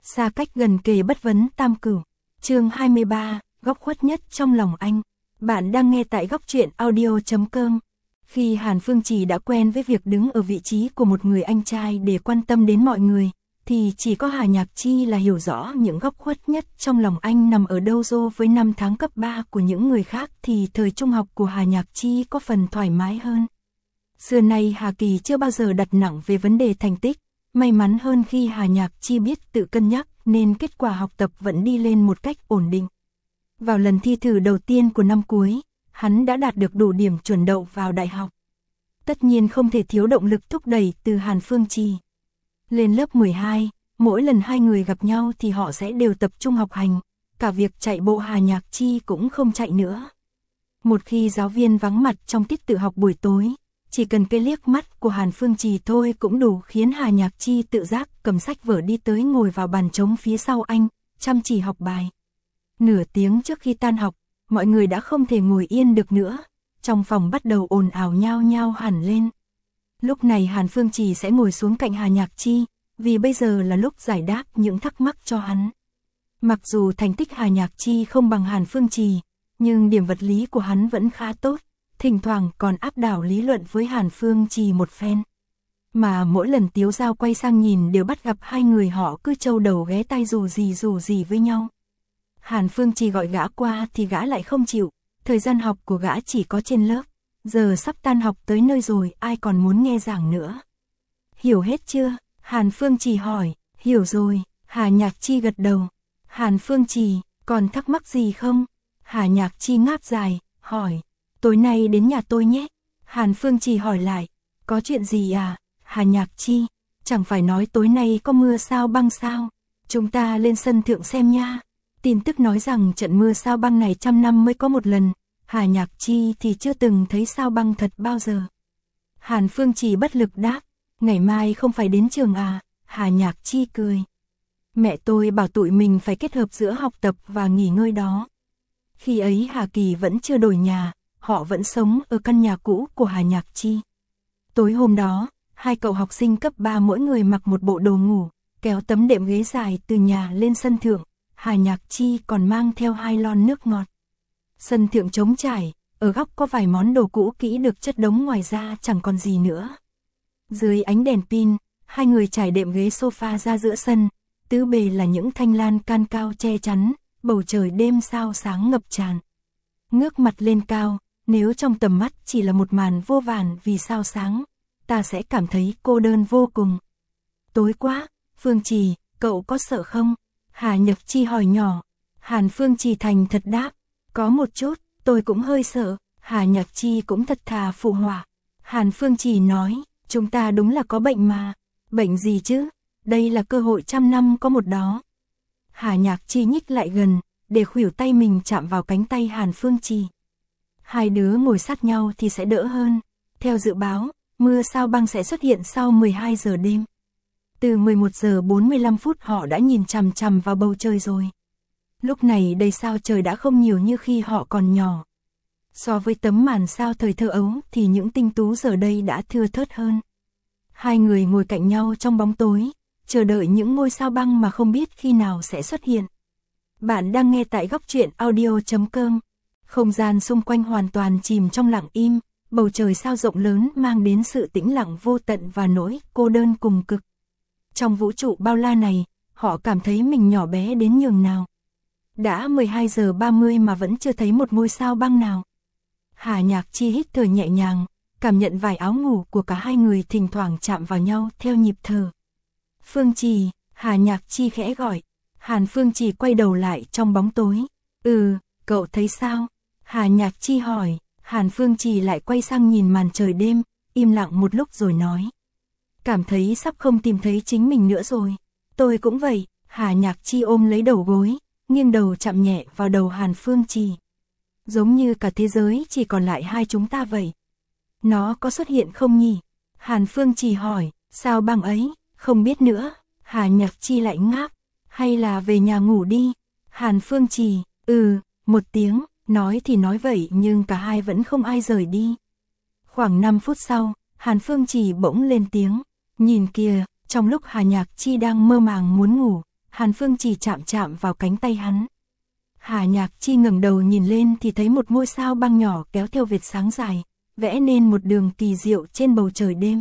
xa cách gần kề bất vấn tam cửu. Chương 23, góc khuất nhất trong lòng anh. Bạn đang nghe tại góc truyện audio.com. Khi Hàn Phương Trì đã quen với việc đứng ở vị trí của một người anh trai để quan tâm đến mọi người, thì chỉ có Hà Nhạc Chi là hiểu rõ những góc khuất nhất trong lòng anh nằm ở đâu. Với năm tháng cấp 3 của những người khác thì thời trung học của Hà Nhạc Chi có phần thoải mái hơn. Xưa nay Hà Kỳ chưa bao giờ đặt nặng về vấn đề thành tích, may mắn hơn khi Hà Nhạc Chi biết tự cân nhắc nên kết quả học tập vẫn đi lên một cách ổn định. Vào lần thi thử đầu tiên của năm cuối, hắn đã đạt được đủ điểm chuẩn đậu vào đại học. Tất nhiên không thể thiếu động lực thúc đẩy từ Hàn Phương Trì. Lên lớp 12, mỗi lần hai người gặp nhau thì họ sẽ đều tập trung học hành, cả việc chạy bộ Hà Nhạc Chi cũng không chạy nữa. Một khi giáo viên vắng mặt trong tiết tự học buổi tối, chỉ cần cái liếc mắt của Hàn Phương Trì thôi cũng đủ khiến Hà Nhạc Chi tự giác cầm sách vở đi tới ngồi vào bàn trống phía sau anh, chăm chỉ học bài. Nửa tiếng trước khi tan học, mọi người đã không thể ngồi yên được nữa, trong phòng bắt đầu ồn ào nhao nhao hẳn lên. Lúc này Hàn Phương Trì sẽ ngồi xuống cạnh Hà Nhạc Chi, vì bây giờ là lúc giải đáp những thắc mắc cho hắn. Mặc dù thành tích Hà Nhạc Chi không bằng Hàn Phương Trì, nhưng điểm vật lý của hắn vẫn khá tốt, thỉnh thoảng còn áp đảo lý luận với Hàn Phương Trì một phen. Mà mỗi lần Tiếu Giao quay sang nhìn đều bắt gặp hai người họ cứ trâu đầu ghé tai dù gì với nhau. Hàn Phương Trì gọi gã qua thì gã lại không chịu, thời gian học của gã chỉ có trên lớp, giờ sắp tan học tới nơi rồi ai còn muốn nghe giảng nữa. Hiểu hết chưa? Hàn Phương Trì hỏi. Hiểu rồi, Hà Nhạc Chi gật đầu. Hàn Phương Trì, còn thắc mắc gì không? Hà Nhạc Chi ngáp dài, hỏi. Tối nay đến nhà tôi nhé. Hàn Phương Trì hỏi lại. Có chuyện gì à? Hà Nhạc Chi, chẳng phải nói tối nay có mưa sao băng sao? Chúng ta lên sân thượng xem nha. Tin tức nói rằng trận mưa sao băng này 100 năm mới có một lần. Hà Nhạc Chi thì chưa từng thấy sao băng thật bao giờ. Hàn Phương Trì bất lực đáp. Ngày mai không phải đến trường à? Hà Nhạc Chi cười. Mẹ tôi bảo tụi mình phải kết hợp giữa học tập và nghỉ ngơi đó. Khi ấy Hà Kỳ vẫn chưa đổi nhà, họ vẫn sống ở căn nhà cũ của Hà Nhạc Chi. Tối hôm đó, hai cậu học sinh cấp 3 mỗi người mặc một bộ đồ ngủ, kéo tấm đệm ghế dài từ nhà lên sân thượng. Hà Nhạc Chi còn mang theo 2 lon nước ngọt. Sân thượng trống trải, ở góc có vài món đồ cũ kỹ được chất đống, ngoài ra chẳng còn gì nữa. Dưới ánh đèn pin, hai người trải đệm ghế sofa ra giữa sân, tứ bề là những thanh lan can cao che chắn, bầu trời đêm sao sáng ngập tràn. Ngước mặt lên cao, nếu trong tầm mắt chỉ là một màn vô vàn vì sao sáng, ta sẽ cảm thấy cô đơn vô cùng. Tối quá, Phương Trì, cậu có sợ không? Hà Nhạc Chi hỏi nhỏ. Hàn Phương Trì thành thật đáp. Có một chút, tôi cũng hơi sợ. Hà Nhạc Chi cũng thật thà phụ họa. Hàn Phương Trì nói, chúng ta đúng là có bệnh mà. Bệnh gì chứ? Đây là cơ hội 100 năm có một đó. Hà Nhạc Chi nhích lại gần, để khuỷu tay mình chạm vào cánh tay Hàn Phương Trì. Hai đứa ngồi sát nhau thì sẽ đỡ hơn. Theo dự báo, mưa sao băng sẽ xuất hiện sau 12 giờ đêm. Từ 11 giờ 45 phút họ đã nhìn chằm chằm vào bầu trời rồi. Lúc này đầy sao trời đã không nhiều như khi họ còn nhỏ. So với tấm màn sao thời thơ ấu thì những tinh tú giờ đây đã thưa thớt hơn. Hai người ngồi cạnh nhau trong bóng tối, chờ đợi những ngôi sao băng mà không biết khi nào sẽ xuất hiện. Bạn đang nghe tại góc truyện audio.com. Không gian xung quanh hoàn toàn chìm trong lặng im, bầu trời sao rộng lớn mang đến sự tĩnh lặng vô tận và nỗi cô đơn cùng cực. Trong vũ trụ bao la này, họ cảm thấy mình nhỏ bé đến nhường nào. Đã 12 giờ 30 mà vẫn chưa thấy một ngôi sao băng nào. Hà Nhạc Chi hít thở nhẹ nhàng, cảm nhận vải áo ngủ của cả hai người thỉnh thoảng chạm vào nhau theo nhịp thở. Phương Trì, Hà Nhạc Chi khẽ gọi. Hàn Phương Trì quay đầu lại trong bóng tối. Cậu thấy sao? Hà Nhạc Chi hỏi. Hàn Phương Trì lại quay sang nhìn màn trời đêm, im lặng một lúc rồi nói. Cảm thấy sắp không tìm thấy chính mình nữa rồi. Tôi cũng vậy. Hà Nhạc Chi ôm lấy đầu gối, nghiêng đầu chạm nhẹ vào đầu Hàn Phương Trì. Giống như cả thế giới chỉ còn lại hai chúng ta vậy. Nó có xuất hiện không nhỉ? Hàn Phương Trì hỏi. Sao băng ấy? Không biết nữa. Hà Nhạc Chi lại ngáp. Hay là về nhà ngủ đi? Hàn Phương Trì. Một tiếng. Nói thì nói vậy nhưng cả hai vẫn không ai rời đi. Khoảng 5 phút sau, Hàn Phương Trì bỗng lên tiếng. Nhìn kìa, trong lúc Hà Nhạc Chi đang mơ màng muốn ngủ, Hàn Phương Trì chạm chạm vào cánh tay hắn. Hà Nhạc Chi ngẩng đầu nhìn lên thì thấy một ngôi sao băng nhỏ kéo theo vệt sáng dài, vẽ nên một đường kỳ diệu trên bầu trời đêm.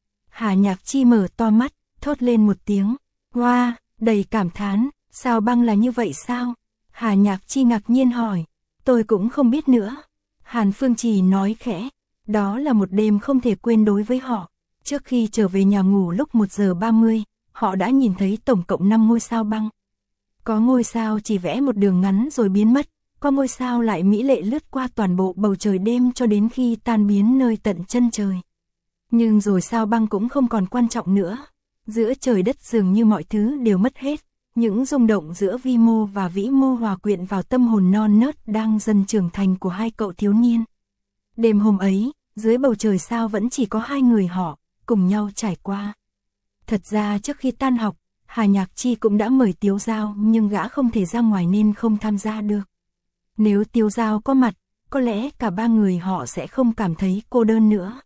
Hà Nhạc Chi mở to mắt, thốt lên một tiếng, "Wow", đầy cảm thán, "Sao băng là như vậy sao?" Hà Nhạc Chi ngạc nhiên hỏi, "Tôi cũng không biết nữa." Hàn Phương Trì nói khẽ, "Đó là một đêm không thể quên đối với họ." Trước khi trở về nhà ngủ lúc 1 giờ 30, họ đã nhìn thấy tổng cộng 5 ngôi sao băng. Có ngôi sao chỉ vẽ một đường ngắn rồi biến mất, có ngôi sao lại mỹ lệ lướt qua toàn bộ bầu trời đêm cho đến khi tan biến nơi tận chân trời. Nhưng rồi sao băng cũng không còn quan trọng nữa. Giữa trời đất dường như mọi thứ đều mất hết, những rung động giữa vi mô và vĩ mô hòa quyện vào tâm hồn non nớt đang dần trưởng thành của hai cậu thiếu niên. Đêm hôm ấy, dưới bầu trời sao vẫn chỉ có hai người họ, cùng nhau trải qua. Thật ra trước khi tan học, Hà Nhạc Chi cũng đã mời Tiếu Giao nhưng gã không thể ra ngoài nên không tham gia được. Nếu Tiếu Giao có mặt, có lẽ cả ba người họ sẽ không cảm thấy cô đơn nữa.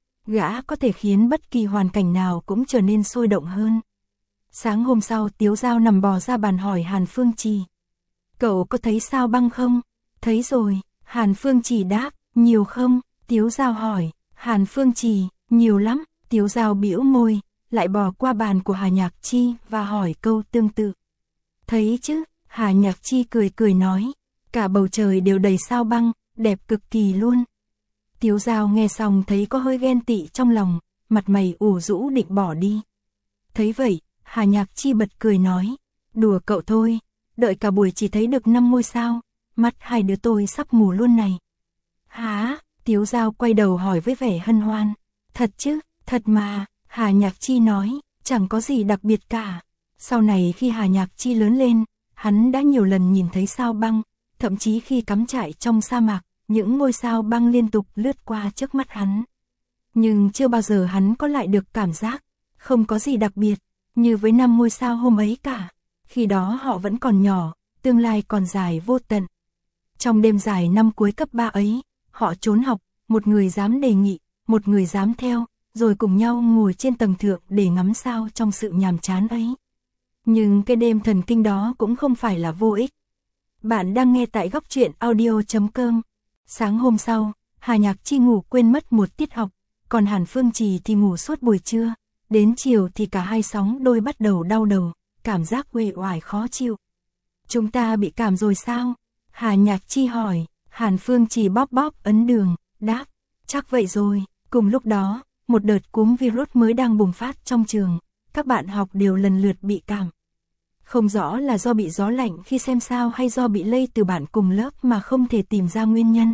Gã có thể khiến bất kỳ hoàn cảnh nào cũng trở nên sôi động hơn. Sáng hôm sau Tiếu Giao nằm bò ra bàn hỏi Hàn Phương Trì. "Cậu có thấy sao băng không?" "Thấy rồi." Hàn Phương Trì đáp. "Nhiều không?" Tiếu Giao hỏi. Hàn Phương Trì, "Nhiều lắm." Tiếu Giao bĩu môi, lại bò qua bàn của Hà Nhạc Chi và hỏi câu tương tự. "Thấy chứ?" Hà Nhạc Chi cười cười nói. "Cả bầu trời đều đầy sao băng, đẹp cực kỳ luôn." Tiếu Giao nghe xong thấy có hơi ghen tị trong lòng, mặt mày ủ rũ định bỏ đi. Thấy vậy, Hà Nhạc Chi bật cười nói, "Đùa cậu thôi, đợi cả buổi chỉ thấy được 5 ngôi sao, mắt hai đứa tôi sắp mù luôn này." "Hả?" Tiếu Giao quay đầu hỏi với vẻ hân hoan. "Thật chứ, thật mà." Hà Nhạc Chi nói, "Chẳng có gì đặc biệt cả." Sau này khi Hà Nhạc Chi lớn lên, hắn đã nhiều lần nhìn thấy sao băng, thậm chí khi cắm trại trong sa mạc, những ngôi sao băng liên tục lướt qua trước mắt hắn. Nhưng chưa bao giờ hắn có lại được cảm giác không có gì đặc biệt như với 5 ngôi sao hôm ấy cả. Khi đó họ vẫn còn nhỏ, tương lai còn dài vô tận. Trong đêm dài năm cuối cấp 3 ấy, họ trốn học, một người dám đề nghị, một người dám theo, rồi cùng nhau ngồi trên tầng thượng để ngắm sao trong sự nhàm chán ấy. Nhưng cái đêm thần kinh đó cũng không phải là vô ích. Bạn đang nghe tại góc truyện audio.com. Sáng hôm sau, Hà Nhạc Chi ngủ quên mất một tiết học, còn Hàn Phương Trì thì ngủ suốt buổi trưa. Đến chiều thì cả hai sóng đôi bắt đầu đau đầu, cảm giác uể oải khó chịu. "Chúng ta bị cảm rồi sao?" Hà Nhạc Chi hỏi. Hàn Phương Trì bóp bóp ấn đường, đáp, "Chắc vậy rồi." Cùng lúc đó, một đợt cúm virus mới đang bùng phát trong trường, các bạn học đều lần lượt bị cảm. Không rõ là do bị gió lạnh khi xem sao hay do bị lây từ bạn cùng lớp mà không thể tìm ra nguyên nhân.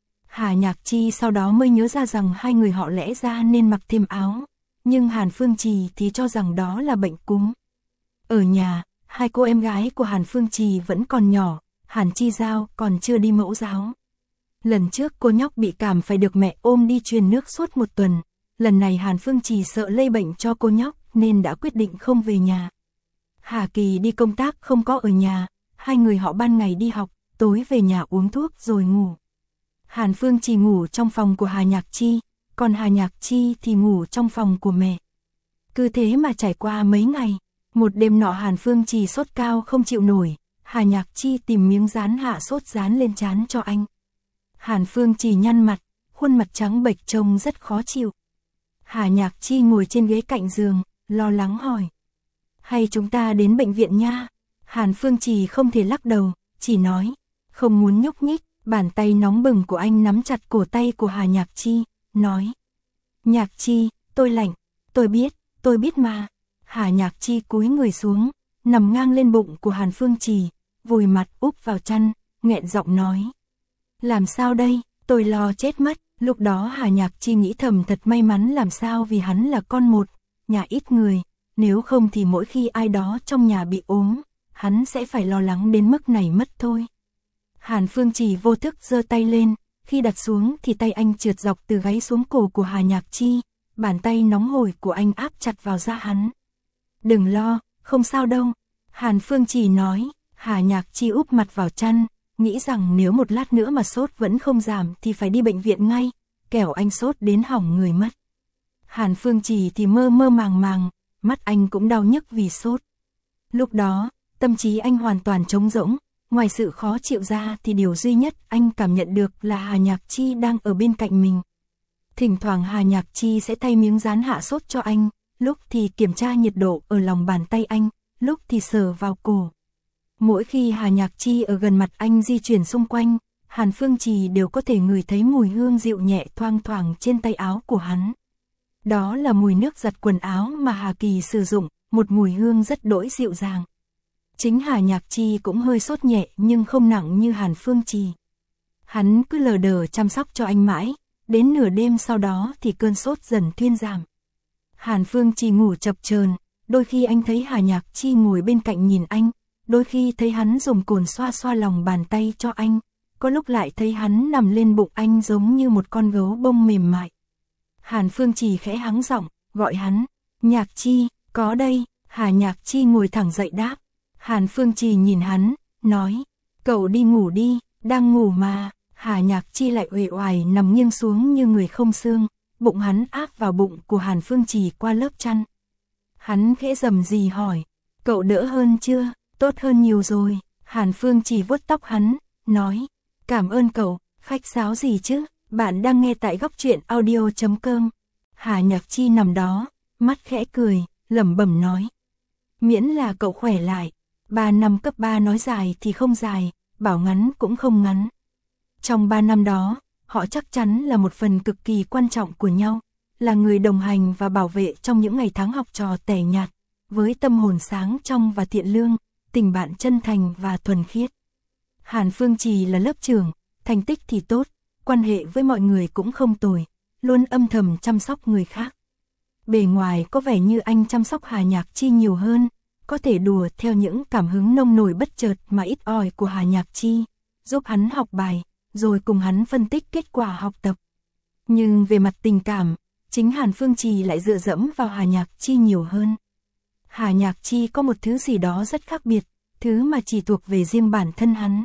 Hà Nhạc Chi sau đó mới nhớ ra rằng hai người họ lẽ ra nên mặc thêm áo, nhưng Hàn Phương Trì thì cho rằng đó là bệnh cúm. Ở nhà, hai cô em gái của Hàn Phương Trì vẫn còn nhỏ, Hàn Chi Giao còn chưa đi mẫu giáo. Lần trước cô nhóc bị cảm phải được mẹ ôm đi truyền nước suốt 1 tuần, lần này Hàn Phương Trì sợ lây bệnh cho cô nhóc nên đã quyết định không về nhà. Hà Kỳ đi công tác không có ở nhà, hai người họ ban ngày đi học, tối về nhà uống thuốc rồi ngủ. Hàn Phương Trì ngủ trong phòng của Hà Nhạc Chi, còn Hà Nhạc Chi thì ngủ trong phòng của mẹ. Cứ thế mà trải qua mấy ngày, một đêm nọ Hàn Phương Trì sốt cao không chịu nổi, Hà Nhạc Chi tìm miếng dán hạ sốt dán lên trán cho anh. Hàn Phương Trì nhăn mặt, khuôn mặt trắng bệch trông rất khó chịu. Hà Nhạc Chi ngồi trên ghế cạnh giường, lo lắng hỏi, "Hay chúng ta đến bệnh viện nha?" Hàn Phương Trì không thể lắc đầu, chỉ nói, không muốn nhúc nhích. Bàn tay nóng bừng của anh nắm chặt cổ tay của Hà Nhạc Chi, nói, "Nhạc Chi, tôi lạnh." Tôi biết mà." Hà Nhạc Chi cúi người xuống, nằm ngang lên bụng của Hàn Phương Trì, vùi mặt úp vào chăn, nghẹn giọng nói, "Làm sao đây, tôi lo chết mất." Lúc đó Hà Nhạc Chi nghĩ thầm thật may mắn làm sao vì hắn là con một, nhà ít người, nếu không thì mỗi khi ai đó trong nhà bị ốm, hắn sẽ phải lo lắng đến mức này mất thôi. Hàn Phương Trì vô thức giơ tay lên, khi đặt xuống thì tay anh trượt dọc từ gáy xuống cổ của Hà Nhạc Chi, bàn tay nóng hổi của anh áp chặt vào da hắn. "Đừng lo, không sao đâu." Hàn Phương Trì nói. Hà Nhạc Chi úp mặt vào chăn, nghĩ rằng nếu một lát nữa mà sốt vẫn không giảm thì phải đi bệnh viện ngay, kẻo anh sốt đến hỏng người mất. Hàn Phương Trì thì mơ mơ màng màng, mắt anh cũng đau nhức vì sốt. Lúc đó, Tâm trí anh hoàn toàn trống rỗng, ngoài sự khó chịu ra thì điều duy nhất anh cảm nhận được là Hà Nhạc Chi đang ở bên cạnh mình. Thỉnh thoảng Hà Nhạc Chi sẽ thay miếng dán hạ sốt cho anh, lúc thì kiểm tra nhiệt độ ở lòng bàn tay anh, lúc thì sờ vào cổ. Mỗi khi Hà Nhạc Chi ở gần mặt anh di chuyển xung quanh, Hàn Phương Trì đều có thể ngửi thấy mùi hương dịu nhẹ thoang thoảng trên tay áo của hắn. Đó là mùi nước giặt quần áo mà Hà Kỳ sử dụng, một mùi hương rất đỗi dịu dàng. Chính Hà Nhạc Chi cũng hơi sốt nhẹ nhưng không nặng như Hàn Phương Trì. Hắn cứ lờ đờ chăm sóc cho anh mãi, đến nửa đêm sau đó thì cơn sốt dần thuyên giảm. Hàn Phương Trì ngủ chập chờn, đôi khi anh thấy Hà Nhạc Chi ngồi bên cạnh nhìn anh, đôi khi thấy hắn dùng cồn xoa xoa lòng bàn tay cho anh, có lúc lại thấy hắn nằm lên bụng anh giống như một con gấu bông mềm mại. Hàn Phương Trì khẽ hắng giọng, gọi hắn, Nhạc Chi, có đây. Hà Nhạc Chi ngồi thẳng dậy đáp. Hàn Phương Trì nhìn hắn, nói, cậu đi ngủ đi, đang ngủ mà. Hà Nhạc Chi lại uể oải nằm nghiêng xuống như người không xương, bụng hắn áp vào bụng của Hàn Phương Trì qua lớp chăn. Hắn khẽ rầm rì hỏi, cậu đỡ hơn chưa? Tốt hơn nhiều rồi. Hàn Phương Trì vuốt tóc hắn, nói, cảm ơn cậu, khách sáo gì chứ? Bạn đang nghe tại Góc Truyện Audio.com. Hà Nhạc Chi nằm đó, mắt khẽ cười, lẩm bẩm nói, miễn là cậu khỏe lại. 3 năm cấp 3 nói dài thì không dài, bảo ngắn cũng không ngắn. Trong 3 năm đó, họ chắc chắn là một phần cực kỳ quan trọng của nhau, là người đồng hành và bảo vệ trong những ngày tháng học trò tẻ nhạt, với tâm hồn sáng trong và thiện lương, tình bạn chân thành và thuần khiết. Hàn Phương Trì là lớp trưởng, thành tích thì tốt, quan hệ với mọi người cũng không tồi, luôn âm thầm chăm sóc người khác. Bề ngoài có vẻ như anh chăm sóc Hà Nhạc Chi nhiều hơn, có thể đùa theo những cảm hứng nông nổi bất chợt mà ít ỏi của Hà Nhạc Chi, giúp hắn học bài, rồi cùng hắn phân tích kết quả học tập. Nhưng về mặt tình cảm, chính Hàn Phương Trì lại dựa dẫm vào Hà Nhạc Chi nhiều hơn. Hà Nhạc Chi có một thứ gì đó rất khác biệt, thứ mà chỉ thuộc về riêng bản thân hắn.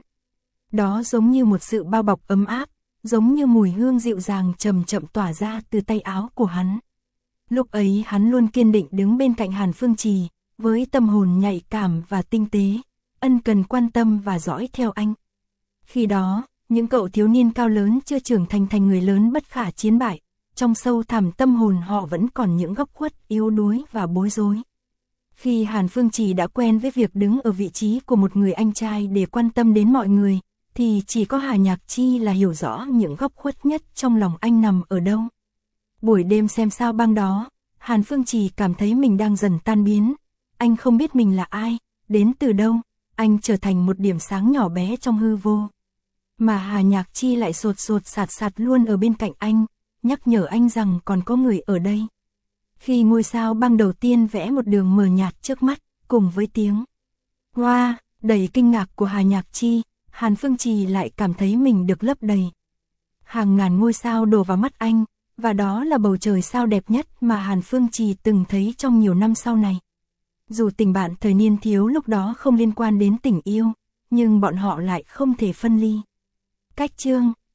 Đó giống như một sự bao bọc ấm áp, giống như mùi hương dịu dàng chậm chậm tỏa ra từ tay áo của hắn. Lúc ấy hắn luôn kiên định đứng bên cạnh Hàn Phương Trì, với tâm hồn nhạy cảm và tinh tế, ân cần quan tâm và dõi theo anh. Khi đó, những cậu thiếu niên cao lớn chưa trưởng thành người lớn bất khả chiến bại, trong sâu thẳm tâm hồn họ vẫn còn những góc khuất yếu đuối và bối rối. Khi Hàn Phương Trì đã quen với việc đứng ở vị trí của một người anh trai để quan tâm đến mọi người, thì chỉ có Hà Nhạc Chi là hiểu rõ những góc khuất nhất trong lòng anh nằm ở đâu. Buổi đêm xem sao băng đó, Hàn Phương Trì cảm thấy mình đang dần tan biến. Anh không biết mình là ai, đến từ đâu, anh trở thành một điểm sáng nhỏ bé trong hư vô. Mà Hà Nhạc Chi lại sột sột sạt sạt luôn ở bên cạnh anh, nhắc nhở anh rằng còn có người ở đây. Khi ngôi sao băng đầu tiên vẽ một đường mờ nhạt trước mắt, cùng với tiếng "Wow" đầy kinh ngạc của Hà Nhạc Chi, Hàn Phương Trì lại cảm thấy mình được lấp đầy. Hàng ngàn ngôi sao đổ vào mắt anh, và đó là bầu trời sao đẹp nhất mà Hàn Phương Trì từng thấy trong nhiều năm sau này. Dù tình bạn thời niên thiếu lúc đó không liên quan đến tình yêu, nhưng bọn họ lại không thể phân ly. Cách chương